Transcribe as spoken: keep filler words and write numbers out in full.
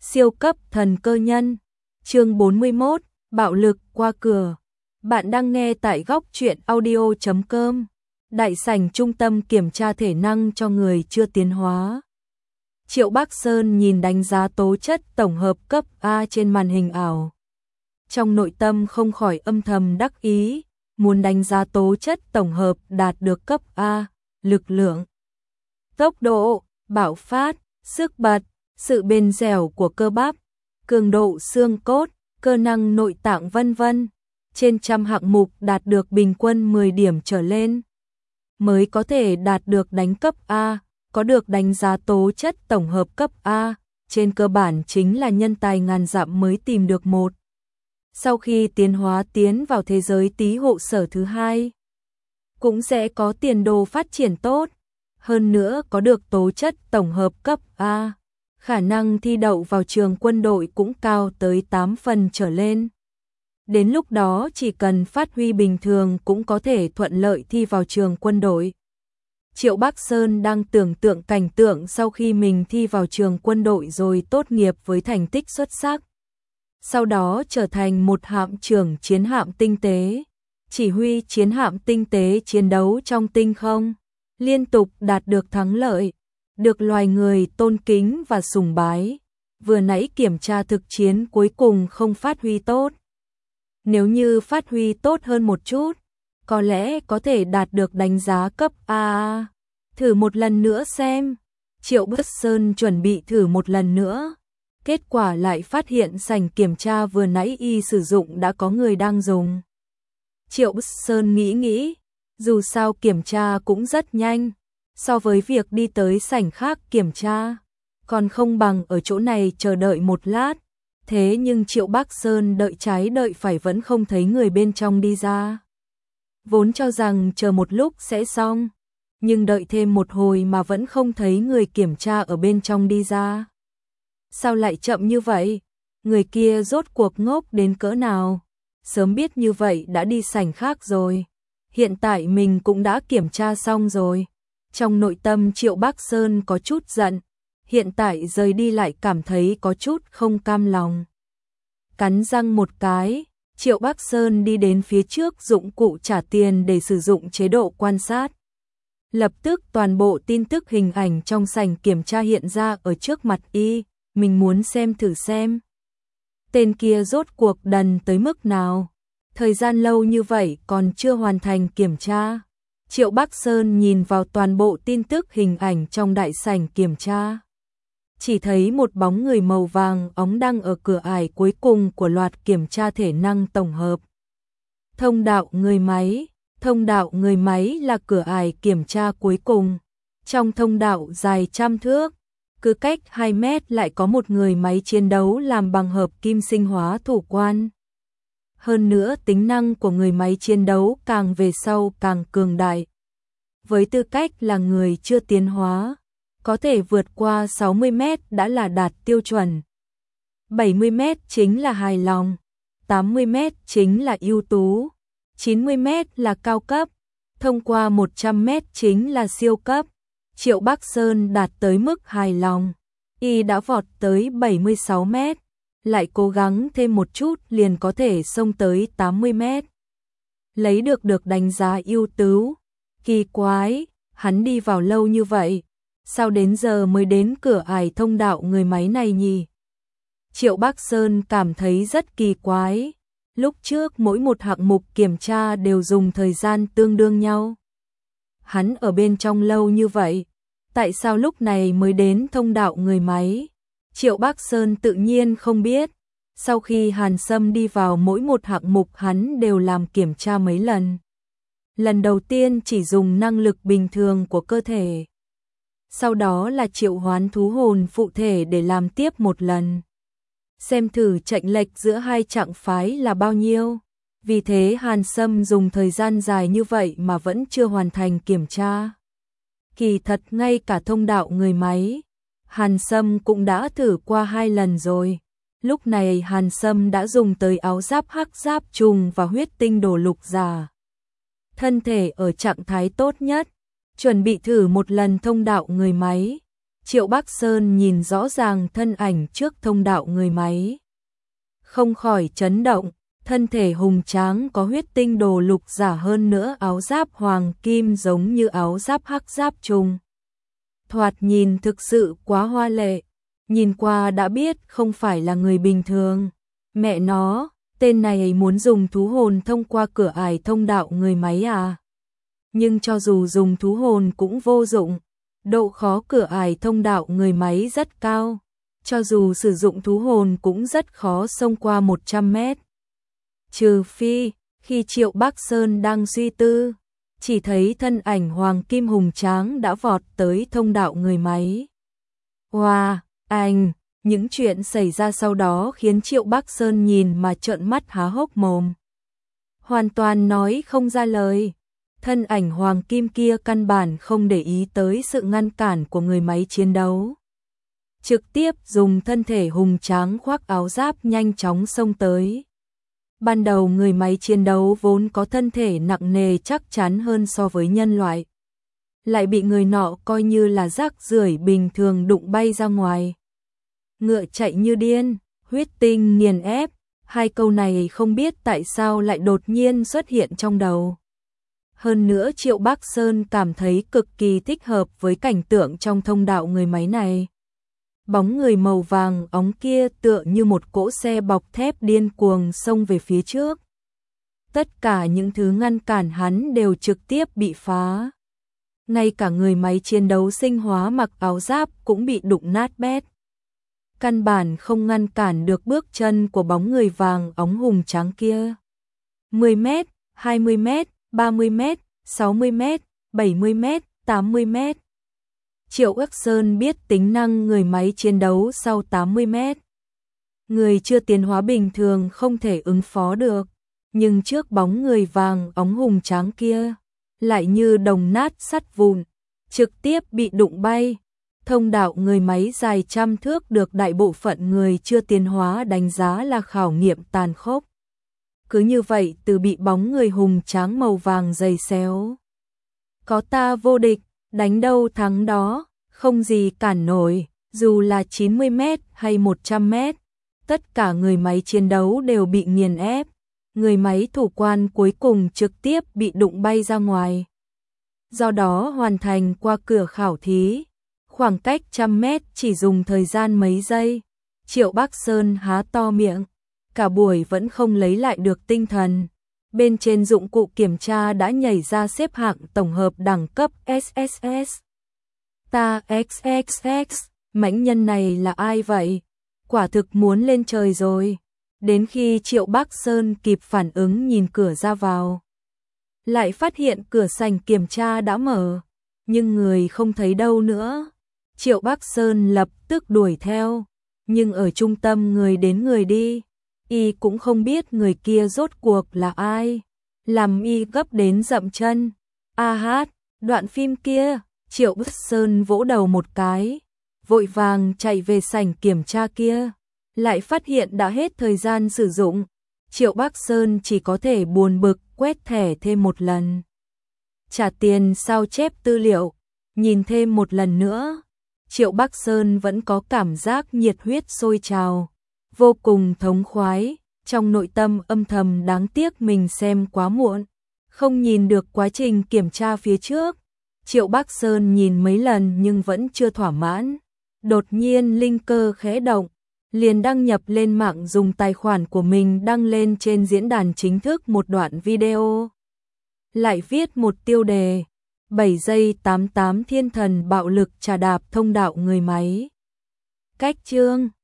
Siêu cấp thần cơ nhân. Chương bốn mươi mốt, bạo lực qua cửa. Bạn đang nghe tại góc truyện audio chấm com. Đại sảnh trung tâm kiểm tra thể năng cho người chưa tiến hóa. Triệu Bắc Sơn nhìn đánh giá tố chất tổng hợp cấp A trên màn hình ảo. Trong nội tâm không khỏi âm thầm đắc ý, muốn đánh giá tố chất tổng hợp đạt được cấp A, lực lượng, tốc độ, bạo phát, sức bật, sự bền dẻo của cơ bắp, cường độ xương cốt, cơ năng nội tạng vân vân. Trên trăm hạng mục đạt được bình quân mười điểm trở lên mới có thể đạt được đánh cấp A, có được đánh giá tố chất tổng hợp cấp A, trên cơ bản chính là nhân tài ngàn dặm mới tìm được một. Sau khi tiến hóa tiến vào thế giới tí hộ sở thứ hai, cũng sẽ có tiền đồ phát triển tốt, hơn nữa có được tố chất tổng hợp cấp A, khả năng thi đậu vào trường quân đội cũng cao tới tám phần trở lên. Đến lúc đó chỉ cần phát huy bình thường cũng có thể thuận lợi thi vào trường quân đội. Triệu Bắc Sơn đang tưởng tượng cảnh tượng sau khi mình thi vào trường quân đội rồi tốt nghiệp với thành tích xuất sắc. Sau đó trở thành một hạm trưởng chiến hạm tinh tế, chỉ huy chiến hạm tinh tế chiến đấu trong tinh không, liên tục đạt được thắng lợi, được loài người tôn kính và sùng bái. Vừa nãy kiểm tra thực chiến cuối cùng không phát huy tốt. Nếu như phát huy tốt hơn một chút, có lẽ có thể đạt được đánh giá cấp A. Thử một lần nữa xem. Triệu Bắc Sơn chuẩn bị thử một lần nữa. Kết quả lại phát hiện sảnh kiểm tra vừa nãy y sử dụng đã có người đang dùng. Triệu Bắc Sơn nghĩ nghĩ, dù sao kiểm tra cũng rất nhanh, so với việc đi tới sảnh khác kiểm tra, còn không bằng ở chỗ này chờ đợi một lát. Thế nhưng Triệu Bắc Sơn đợi trái đợi phải vẫn không thấy người bên trong đi ra. Vốn cho rằng chờ một lúc sẽ xong, nhưng đợi thêm một hồi mà vẫn không thấy người kiểm tra ở bên trong đi ra. Sao lại chậm như vậy? Người kia rốt cuộc ngốc đến cỡ nào? Sớm biết như vậy đã đi sảnh khác rồi. Hiện tại mình cũng đã kiểm tra xong rồi. Trong nội tâm Triệu Bắc Sơn có chút giận. Hiện tại rời đi lại cảm thấy có chút không cam lòng. Cắn răng một cái, Triệu Bắc Sơn đi đến phía trước dụng cụ trả tiền để sử dụng chế độ quan sát. Lập tức toàn bộ tin tức hình ảnh trong sảnh kiểm tra hiện ra ở trước mặt y, mình muốn xem thử xem. Tên kia rốt cuộc đần tới mức nào? Thời gian lâu như vậy còn chưa hoàn thành kiểm tra. Triệu Bắc Sơn nhìn vào toàn bộ tin tức hình ảnh trong đại sảnh kiểm tra. Chỉ thấy một bóng người màu vàng óng đang ở cửa ải cuối cùng của loạt kiểm tra thể năng tổng hợp. Thông đạo người máy, thông đạo người máy là cửa ải kiểm tra cuối cùng. Trong thông đạo dài trăm thước, cứ cách hai mét lại có một người máy chiến đấu làm bằng hợp kim sinh hóa thủ quan. Hơn nữa tính năng của người máy chiến đấu càng về sau càng cường đại. Với tư cách là người chưa tiến hóa, có thể vượt qua sáu mươi mét đã là đạt tiêu chuẩn. bảy mươi mét chính là hài lòng, tám mươi mét chính là ưu tú, chín mươi mét là cao cấp, thông qua một trăm mét chính là siêu cấp. Triệu Bắc Sơn đạt tới mức hài lòng, y đã vọt tới bảy mươi sáu mét, lại cố gắng thêm một chút liền có thể xông tới tám mươi mét. Lấy được được đánh giá ưu tú. Kỳ quái, hắn đi vào lâu như vậy, sao đến giờ mới đến cửa ải thông đạo người máy này nhỉ? Triệu Bắc Sơn cảm thấy rất kỳ quái. Lúc trước mỗi một hạng mục kiểm tra đều dùng thời gian tương đương nhau. Hắn ở bên trong lâu như vậy, tại sao lúc này mới đến thông đạo người máy? Triệu Bắc Sơn tự nhiên không biết. Sau khi Hàn Sâm đi vào mỗi một hạng mục hắn đều làm kiểm tra mấy lần. Lần đầu tiên chỉ dùng năng lực bình thường của cơ thể. Sau đó là triệu hoán thú hồn phụ thể để làm tiếp một lần. Xem thử chênh lệch giữa hai trạng phái là bao nhiêu. Vì thế Hàn Sâm dùng thời gian dài như vậy mà vẫn chưa hoàn thành kiểm tra. Kỳ thật ngay cả thông đạo người máy, Hàn Sâm cũng đã thử qua hai lần rồi. Lúc này Hàn Sâm đã dùng tới áo giáp hắc giáp trùng và huyết tinh đồ lục giả. Thân thể ở trạng thái tốt nhất, chuẩn bị thử một lần thông đạo người máy. Triệu Bắc Sơn nhìn rõ ràng thân ảnh trước thông đạo người máy. Không khỏi chấn động, thân thể hùng tráng có huyết tinh đồ lục giả hơn nữa áo giáp hoàng kim giống như áo giáp hắc giáp trùng. Thoạt nhìn thực sự quá hoa lệ, nhìn qua đã biết không phải là người bình thường. Mẹ nó, tên này muốn dùng thú hồn thông qua cửa ải thông đạo người máy à? Nhưng cho dù dùng thú hồn cũng vô dụng, độ khó cửa ải thông đạo người máy rất cao. Cho dù sử dụng thú hồn cũng rất khó xông qua một trăm mét. Trừ phi, khi Triệu Bắc Sơn đang suy tư, chỉ thấy thân ảnh hoàng kim hùng tráng đã vọt tới thông đạo người máy. Wow, anh, những chuyện xảy ra sau đó khiến Triệu Bắc Sơn nhìn mà trợn mắt há hốc mồm. Hoàn toàn nói không ra lời. Thân ảnh hoàng kim kia căn bản không để ý tới sự ngăn cản của người máy chiến đấu. Trực tiếp dùng thân thể hùng tráng khoác áo giáp nhanh chóng xông tới. Ban đầu người máy chiến đấu vốn có thân thể nặng nề chắc chắn hơn so với nhân loại. Lại bị người nọ coi như là rác rưởi bình thường đụng bay ra ngoài. Ngựa chạy như điên, huyết tinh nghiền ép, hai câu này không biết tại sao lại đột nhiên xuất hiện trong đầu. Hơn nữa Triệu Bắc Sơn cảm thấy cực kỳ thích hợp với cảnh tượng trong thông đạo người máy này. Bóng người màu vàng óng kia tựa như một cỗ xe bọc thép điên cuồng xông về phía trước. Tất cả những thứ ngăn cản hắn đều trực tiếp bị phá. Ngay cả người máy chiến đấu sinh hóa mặc áo giáp cũng bị đụng nát bét. Căn bản không ngăn cản được bước chân của bóng người vàng óng hùng tráng kia. mười mét, hai mươi mét, ba mươi mét, sáu mươi mét, bảy mươi mét, tám mươi mét. Triệu Bắc Sơn biết tính năng người máy chiến đấu sau tám mươi mét. Người chưa tiến hóa bình thường không thể ứng phó được, nhưng trước bóng người vàng óng hùng tráng kia, lại như đồng nát sắt vụn, trực tiếp bị đụng bay. Thông đạo người máy dài trăm thước được đại bộ phận người chưa tiến hóa đánh giá là khảo nghiệm tàn khốc. Cứ như vậy từ bị bóng người hùng tráng màu vàng giày xéo. Có ta vô địch, đánh đâu thắng đó, không gì cản nổi, dù là chín mươi mét hay một trăm mét. Tất cả người máy chiến đấu đều bị nghiền ép. Người máy thủ quan cuối cùng trực tiếp bị đụng bay ra ngoài. Do đó hoàn thành qua cửa khảo thí. Khoảng cách trăm mét chỉ dùng thời gian mấy giây. Triệu Bắc Sơn há to miệng. Cả buổi vẫn không lấy lại được tinh thần. Bên trên dụng cụ kiểm tra đã nhảy ra xếp hạng tổng hợp đẳng cấp ét ét ét. Ta ích ích ích, mãnh nhân này là ai vậy? Quả thực muốn lên trời rồi. Đến khi Triệu Bắc Sơn kịp phản ứng nhìn cửa ra vào, lại phát hiện cửa sảnh kiểm tra đã mở, nhưng người không thấy đâu nữa. Triệu Bắc Sơn lập tức đuổi theo, nhưng ở trung tâm người đến người đi, y cũng không biết người kia rốt cuộc là ai, làm y gấp đến dậm chân. A hát, đoạn phim kia. Triệu Bắc Sơn vỗ đầu một cái, vội vàng chạy về sảnh kiểm tra kia, lại phát hiện đã hết thời gian sử dụng. Triệu Bắc Sơn chỉ có thể buồn bực quét thẻ thêm một lần. Trả tiền sao chép tư liệu, nhìn thêm một lần nữa. Triệu Bắc Sơn vẫn có cảm giác nhiệt huyết sôi trào, vô cùng thống khoái, trong nội tâm âm thầm đáng tiếc mình xem quá muộn, không nhìn được quá trình kiểm tra phía trước. Triệu Bắc Sơn nhìn mấy lần nhưng vẫn chưa thỏa mãn. Đột nhiên linh cơ khẽ động, liền đăng nhập lên mạng dùng tài khoản của mình đăng lên trên diễn đàn chính thức một đoạn video. Lại viết một tiêu đề, bảy giây tám mươi tám thiên thần bạo lực trà đạp thông đạo người máy. Cách chương